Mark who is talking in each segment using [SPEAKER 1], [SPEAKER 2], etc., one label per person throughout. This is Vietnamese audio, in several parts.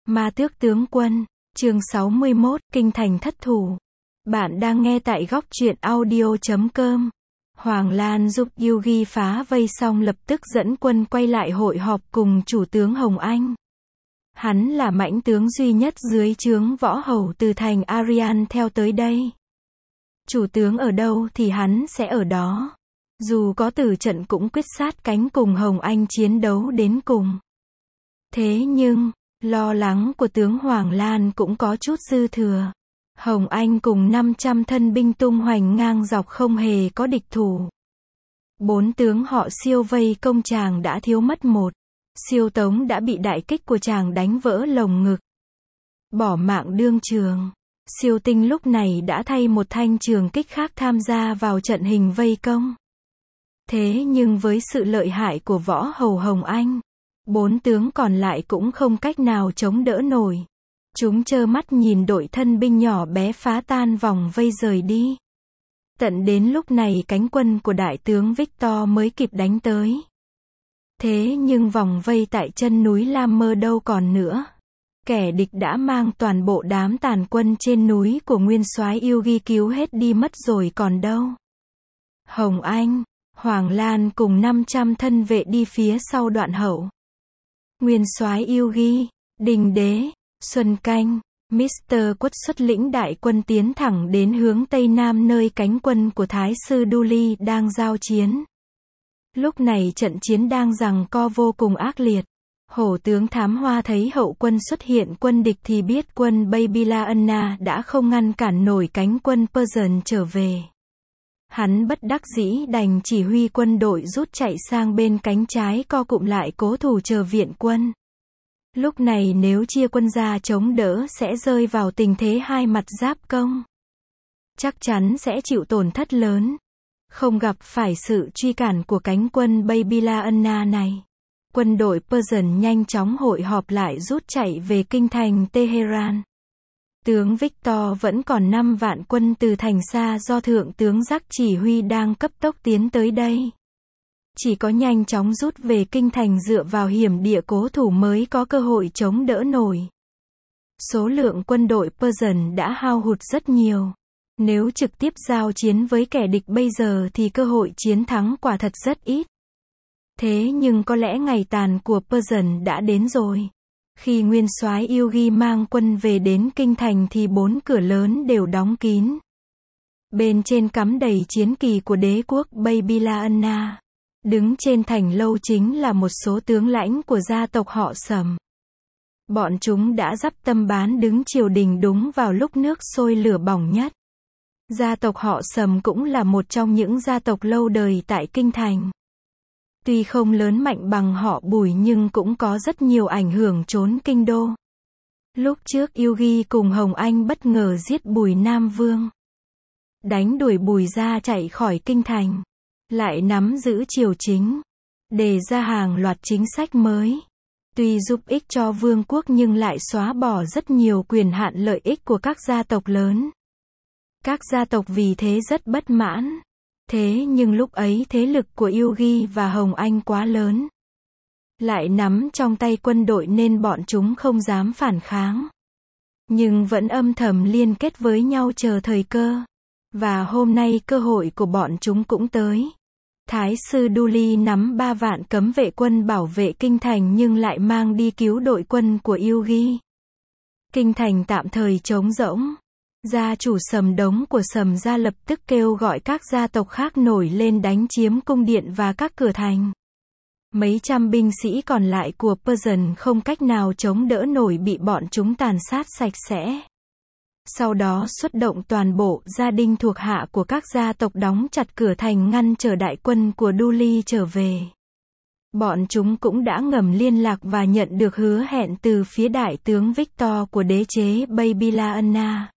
[SPEAKER 1] Ma Tước tướng quân, chương 61, Kinh thành thất thủ. Bạn đang nghe tại góc truyện audio.com. Hoàng Lan giúp Yugi phá vây xong lập tức dẫn quân quay lại hội họp cùng chủ tướng Hồng Anh. Hắn là mãnh tướng duy nhất dưới trướng võ hầu từ thành Arian theo tới đây. Chủ tướng ở đâu thì hắn sẽ ở đó. Dù có tử trận cũng quyết sát cánh cùng Hồng Anh chiến đấu đến cùng. Thế nhưng, lo lắng của tướng Hoàng Lan cũng có chút dư thừa. Hồng Anh cùng 500 thân binh tung hoành ngang dọc không hề có địch thủ. 4 tướng họ Siêu vây công chàng đã thiếu mất một. Siêu Tống đã bị đại kích của chàng đánh vỡ lồng ngực. Bỏ mạng đương trường. Siêu Tinh lúc này đã thay một thanh trường kích khác tham gia vào trận hình vây công. Thế nhưng với sự lợi hại của võ hầu Hồng Anh, 4 tướng còn lại cũng không cách nào chống đỡ nổi. Chúng trơ mắt nhìn đội thân binh nhỏ bé phá tan vòng vây rời đi. Tận đến lúc này cánh quân của đại tướng Victor mới kịp đánh tới. Thế nhưng vòng vây tại chân núi Lam Mơ đâu còn nữa. Kẻ địch đã mang toàn bộ đám tàn quân trên núi của nguyên soái Yugi cứu hết đi mất rồi còn đâu. Hồng Anh, Hoàng Lan cùng 500 thân vệ đi phía sau đoạn hậu. Nguyên soái Yugi, Đình Đế, Xuân Canh, Mr. Quất xuất lĩnh đại quân tiến thẳng đến hướng Tây Nam nơi cánh quân của Thái sư Duli đang giao chiến. Lúc này trận chiến đang giằng co vô cùng ác liệt. Hổ tướng Thám Hoa thấy hậu quân xuất hiện quân địch thì biết quân Babila Anna đã không ngăn cản nổi cánh quân Persian trở về. Hắn bất đắc dĩ đành chỉ huy quân đội rút chạy sang bên cánh trái co cụm lại cố thủ chờ viện quân. Lúc này nếu chia quân ra chống đỡ sẽ rơi vào tình thế hai mặt giáp công. Chắc chắn sẽ chịu tổn thất lớn. Không gặp phải sự truy cản của cánh quân Babila Anna này. Quân đội Persian nhanh chóng hội họp lại rút chạy về kinh thành Tehran. Tướng Victor vẫn còn 5 vạn quân từ thành xa do thượng tướng Giác chỉ huy đang cấp tốc tiến tới đây. Chỉ có nhanh chóng rút về kinh thành dựa vào hiểm địa cố thủ mới có cơ hội chống đỡ nổi. Số lượng quân đội Persian đã hao hụt rất nhiều. Nếu trực tiếp giao chiến với kẻ địch bây giờ thì cơ hội chiến thắng quả thật rất ít. Thế nhưng có lẽ ngày tàn của Persian đã đến rồi. Khi nguyên soái Yugi mang quân về đến kinh thành thì 4 cửa lớn đều đóng kín. Bên trên cắm đầy chiến kỳ của đế quốc Babila Anna. Đứng trên thành lâu chính là một số tướng lãnh của gia tộc họ Sầm. Bọn chúng đã dắp tâm bán đứng triều đình đúng vào lúc nước sôi lửa bỏng nhất. Gia tộc họ Sầm cũng là một trong những gia tộc lâu đời tại kinh thành. Tuy không lớn mạnh bằng họ Bùi nhưng cũng có rất nhiều ảnh hưởng trốn kinh đô. Lúc trước Yugi cùng Hồng Anh bất ngờ giết Bùi Nam Vương. Đánh đuổi Bùi ra chạy khỏi kinh thành. Lại nắm giữ triều chính. Đề ra hàng loạt chính sách mới. Tuy giúp ích cho vương quốc nhưng lại xóa bỏ rất nhiều quyền hạn lợi ích của các gia tộc lớn. Các gia tộc vì thế rất bất mãn. Thế nhưng lúc ấy thế lực của Yugi và Hồng Anh quá lớn. Lại nắm trong tay quân đội nên bọn chúng không dám phản kháng. Nhưng vẫn âm thầm liên kết với nhau chờ thời cơ. Và hôm nay cơ hội của bọn chúng cũng tới. Thái sư Duli nắm 3 vạn cấm vệ quân bảo vệ kinh thành nhưng lại mang đi cứu đội quân của Yugi. Kinh thành tạm thời trống rỗng. Gia chủ Sầm Đống của Sầm gia lập tức kêu gọi các gia tộc khác nổi lên đánh chiếm cung điện và các cửa thành. Mấy trăm binh sĩ còn lại của Persian không cách nào chống đỡ nổi bị bọn chúng tàn sát sạch sẽ. Sau đó xuất động toàn bộ gia đình thuộc hạ của các gia tộc đóng chặt cửa thành ngăn chờ đại quân của Duli trở về. Bọn chúng cũng đã ngầm liên lạc và nhận được hứa hẹn từ phía đại tướng Victor của đế chế Babila Anna.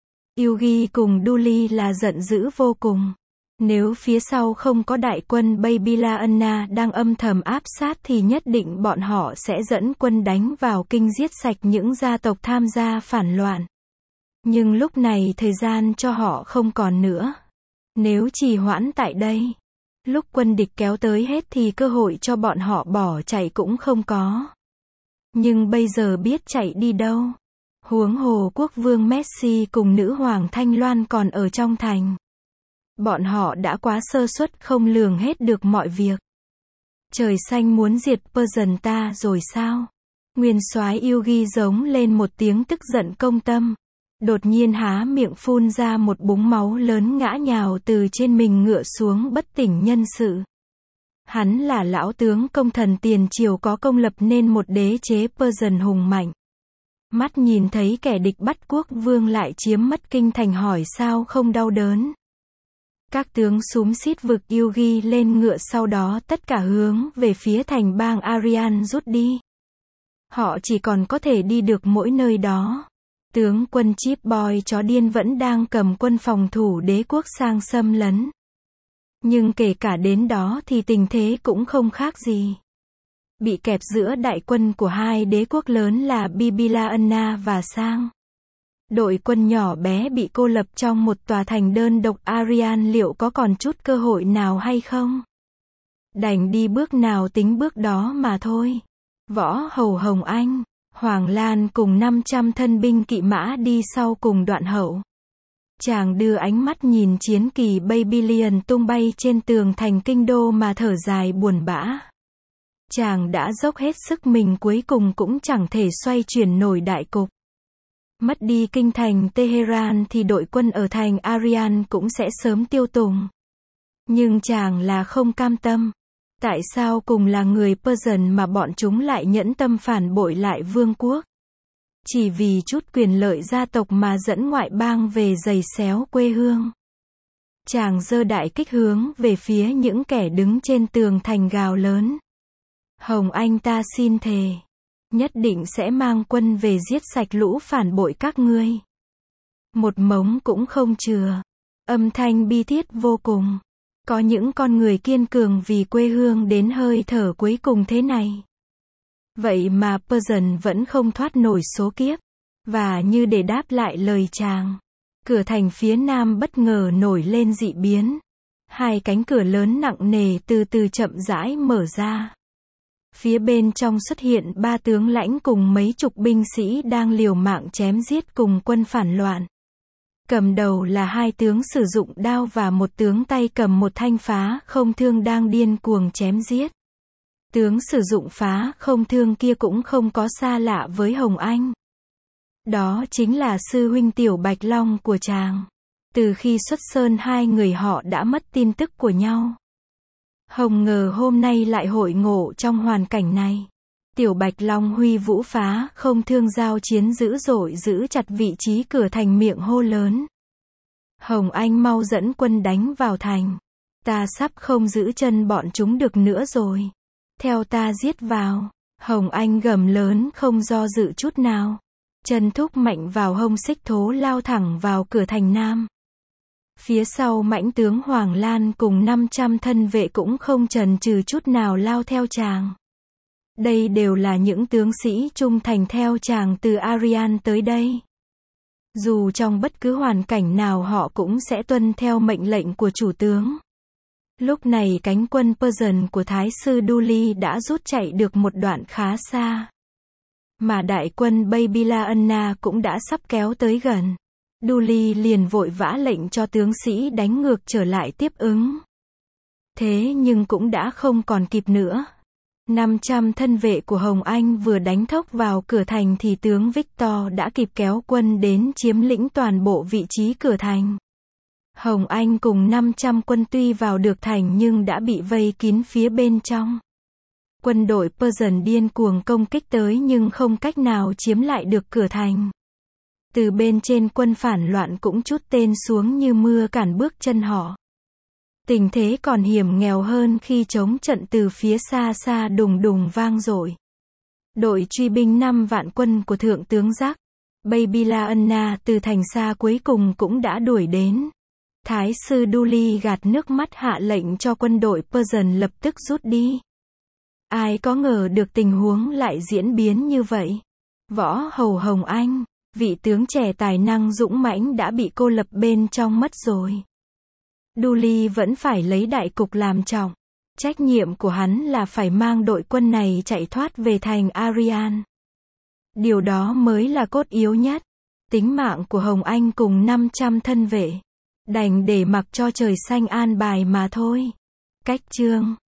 [SPEAKER 1] Yugi cùng Duli là giận dữ vô cùng. Nếu phía sau không có đại quân Babila Anna đang âm thầm áp sát thì nhất định bọn họ sẽ dẫn quân đánh vào kinh giết sạch những gia tộc tham gia phản loạn. Nhưng lúc này thời gian cho họ không còn nữa. Nếu trì hoãn tại đây, lúc quân địch kéo tới hết thì cơ hội cho bọn họ bỏ chạy cũng không có. Nhưng bây giờ biết chạy đi đâu. Huống hồ quốc vương Messi cùng nữ hoàng Thanh Loan còn ở trong thành. Bọn họ đã quá sơ suất không lường hết được mọi việc. Trời xanh muốn diệt Persian ta rồi sao? Nguyên soái Yugi giống lên một tiếng tức giận công tâm. Đột nhiên há miệng phun ra một búng máu lớn ngã nhào từ trên mình ngựa xuống bất tỉnh nhân sự. Hắn là lão tướng công thần tiền triều có công lập nên một đế chế Persian hùng mạnh. Mắt nhìn thấy kẻ địch bắt quốc vương lại chiếm mất kinh thành hỏi sao không đau đớn. Các tướng xúm xít vực Yugi lên ngựa sau đó tất cả hướng về phía thành bang Arian rút đi. Họ chỉ còn có thể đi được mỗi nơi đó. Tướng quân Chip Boy chó điên vẫn đang cầm quân phòng thủ đế quốc sang xâm lấn. Nhưng kể cả đến đó thì tình thế cũng không khác gì. Bị kẹp giữa đại quân của hai đế quốc lớn là Bibilaana và Sang. Đội quân nhỏ bé bị cô lập trong một tòa thành đơn độc Arian liệu có còn chút cơ hội nào hay không? Đành đi bước nào tính bước đó mà thôi. Võ hầu Hồng Anh, Hoàng Lan cùng 500 thân binh kỵ mã đi sau cùng đoạn hậu. Chàng đưa ánh mắt nhìn chiến kỳ Babylon tung bay trên tường thành kinh đô mà thở dài buồn bã. Chàng đã dốc hết sức mình cuối cùng cũng chẳng thể xoay chuyển nổi đại cục. Mất đi kinh thành Tehran thì đội quân ở thành Arian cũng sẽ sớm tiêu tùng. Nhưng chàng là không cam tâm. Tại sao cùng là người Persian mà bọn chúng lại nhẫn tâm phản bội lại vương quốc? Chỉ vì chút quyền lợi gia tộc mà dẫn ngoại bang về giày xéo quê hương. Chàng giơ đại kích hướng về phía những kẻ đứng trên tường thành gào lớn. Hồng Anh ta xin thề. Nhất định sẽ mang quân về giết sạch lũ phản bội các ngươi. Một mống cũng không chừa. Âm thanh bi thiết vô cùng. Có những con người kiên cường vì quê hương đến hơi thở cuối cùng thế này. Vậy mà Persian vẫn không thoát nổi số kiếp. Và như để đáp lại lời chàng, cửa thành phía nam bất ngờ nổi lên dị biến. Hai cánh cửa lớn nặng nề từ từ chậm rãi mở ra. Phía bên trong xuất hiện ba tướng lãnh cùng mấy chục binh sĩ đang liều mạng chém giết cùng quân phản loạn. Cầm đầu là hai tướng sử dụng đao và một tướng tay cầm một thanh phá không thương đang điên cuồng chém giết. Tướng sử dụng phá không thương kia cũng không có xa lạ với Hồng Anh. Đó chính là sư huynh Tiểu Bạch Long của chàng. Từ khi xuất sơn hai người họ đã mất tin tức của nhau. Hồng ngờ hôm nay lại hội ngộ trong hoàn cảnh này. Tiểu Bạch Long huy vũ phá không thương giao chiến dữ dội giữ chặt vị trí cửa thành miệng hô lớn. Hồng Anh mau dẫn quân đánh vào thành. Ta sắp không giữ chân bọn chúng được nữa rồi. Theo ta giết vào. Hồng Anh gầm lớn không do dự chút nào. Chân thúc mạnh vào hông xích thố lao thẳng vào cửa thành nam. Phía sau mãnh tướng Hoàng Lan cùng 500 thân vệ cũng không chần chừ chút nào lao theo chàng. Đây đều là những tướng sĩ trung thành theo chàng từ Arian tới đây. Dù trong bất cứ hoàn cảnh nào họ cũng sẽ tuân theo mệnh lệnh của chủ tướng. Lúc này cánh quân Persian của Thái sư Duli đã rút chạy được một đoạn khá xa. Mà đại quân Babylonia cũng đã sắp kéo tới gần. Duli liền vội vã lệnh cho tướng sĩ đánh ngược trở lại tiếp ứng. Thế nhưng cũng đã không còn kịp nữa. 500 thân vệ của Hồng Anh vừa đánh thốc vào cửa thành thì tướng Victor đã kịp kéo quân đến chiếm lĩnh toàn bộ vị trí cửa thành. Hồng Anh cùng 500 quân tuy vào được thành nhưng đã bị vây kín phía bên trong. Quân đội Persian điên cuồng công kích tới nhưng không cách nào chiếm lại được cửa thành. Từ bên trên quân phản loạn cũng trút tên xuống như mưa cản bước chân họ. Tình thế còn hiểm nghèo hơn khi chống trận từ phía xa xa đùng đùng vang dội. Đội truy binh 5 vạn quân của Thượng tướng Jack Babylonia từ thành xa cuối cùng cũng đã đuổi đến. Thái sư Duli gạt nước mắt hạ lệnh cho quân đội Persian lập tức rút đi. Ai có ngờ được tình huống lại diễn biến như vậy. Võ hầu Hồng Anh, vị tướng trẻ tài năng dũng mãnh đã bị cô lập bên trong mất rồi. Duli vẫn phải lấy đại cục làm trọng. Trách nhiệm của hắn là phải mang đội quân này chạy thoát về thành Arian. Điều đó mới là cốt yếu nhất. Tính mạng của Hồng Anh cùng 500 thân vệ, đành để mặc cho trời xanh an bài mà thôi. Cách chương